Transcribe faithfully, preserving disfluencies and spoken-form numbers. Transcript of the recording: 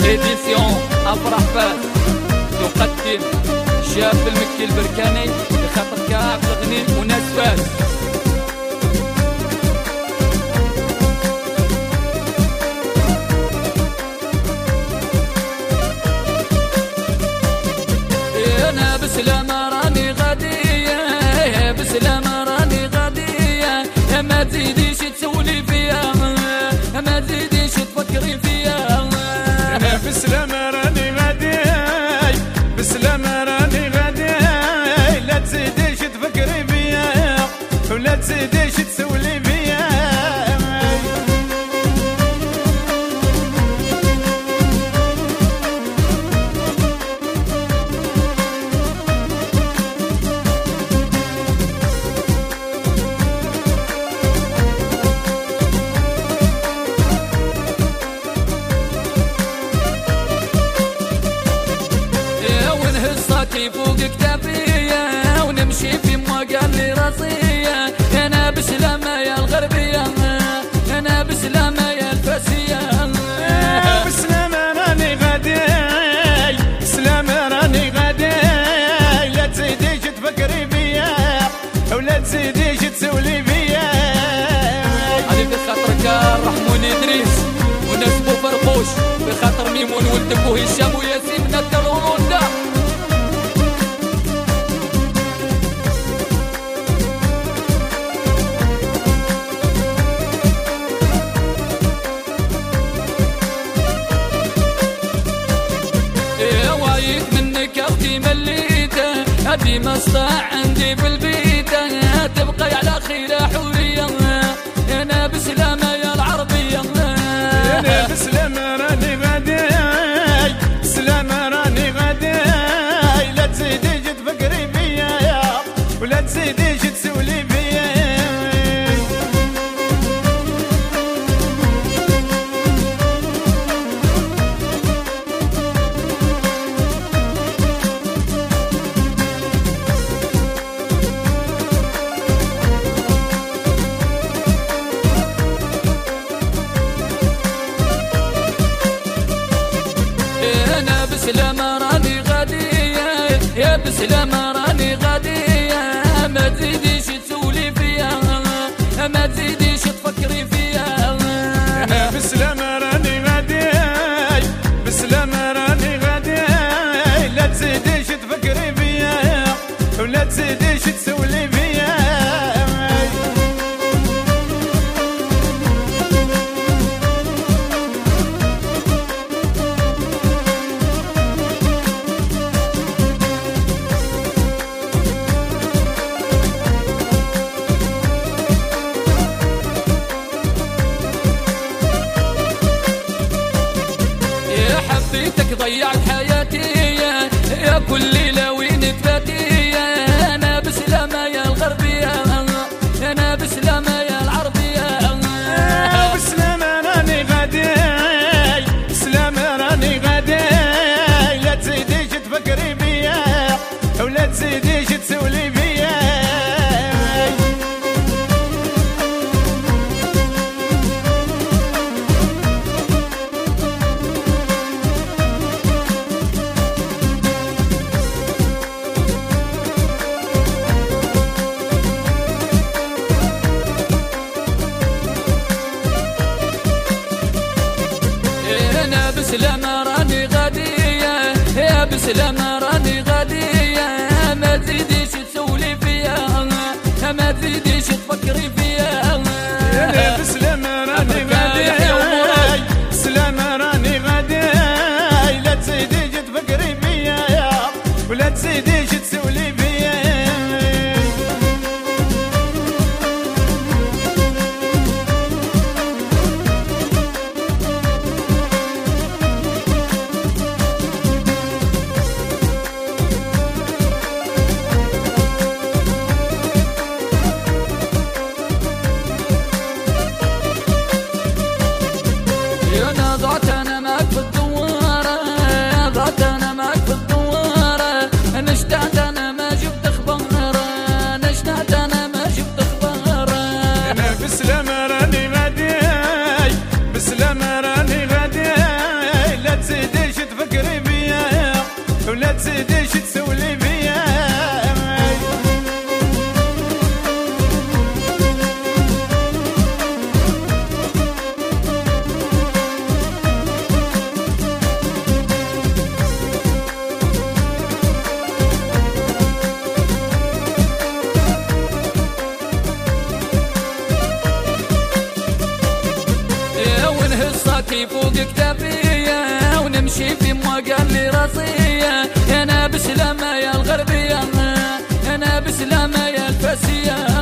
إديسيون أفراح فاس تقدم شاب المكي البركاني بخاطر كعب الغني وناس فاس. أنا بسلامة راني غادية، بسلامة راني غادية، ما تزيديش تسولي فيا، ما تزيديش تفكري فيا. أنا بسلامة راني غادية، بسلامة راني غادية، لا تزيديش تفكري فيا ولا تزيديش تسولي فيا. فوق كتافية ونمشي في مقال لي راسية. أنا بسلامة يا الغربية، أنا بسلامة يا الفاسية. بسلامة راني غادي، بسلامة راني غادي، لا تزيديش تفكري فيا ولا تزيديش تسولي فيا. علي بخاطرك الرحمون إدريس وناس بو فرقوش، بخاطر ميمون ولد بو هشام وياسين من الدرون دا. هذي مصدع عندي في البيت، تبقى على خير حورية. أنا بسلامة يا العربية، أنا بسلامة راني غادي، بسلامة راني غادي، لا تزيديش تفكري فيا ولا تزيديش تسولي فيا. بسلامة راني غادية، يا بسلامة راني غادية، ما تزيديش تسولي فيا، ما تزيديش تفكري فيا. أنا بسلامة راني غادي، بسلامة راني غادي، لا تزيديش تفكري فيا ولا تزيديش تسولي فيا. حبيتك ضيعت حياتي يا كل ليلة وين تفاتي. أنا بسلامة يا الغربية، أنا بسلامة يا العربية. بسلامة راني غادي، بسلامة راني غادي، لا تزيديش تفكري فيا ولا تزيديش تسولي فيا. بسلامة راني غادية، يا بسلامة راني غادية، ما تزيديش تسولي فيا، ما تزيديش تفكري فيا. أنا بسلامة راني غادي، بسلامة راني غادي، لا تزيديش تفكري فيا ولا تزيديش تسولي فيا. بسلامة راني غادي، بسلامة راني غادي، لا تزيدي قصتي فوق كتافية ونمشي في مواقع اللي راسية. انا بسلامة يا الغربية، انا بسلامة يا الفاسية.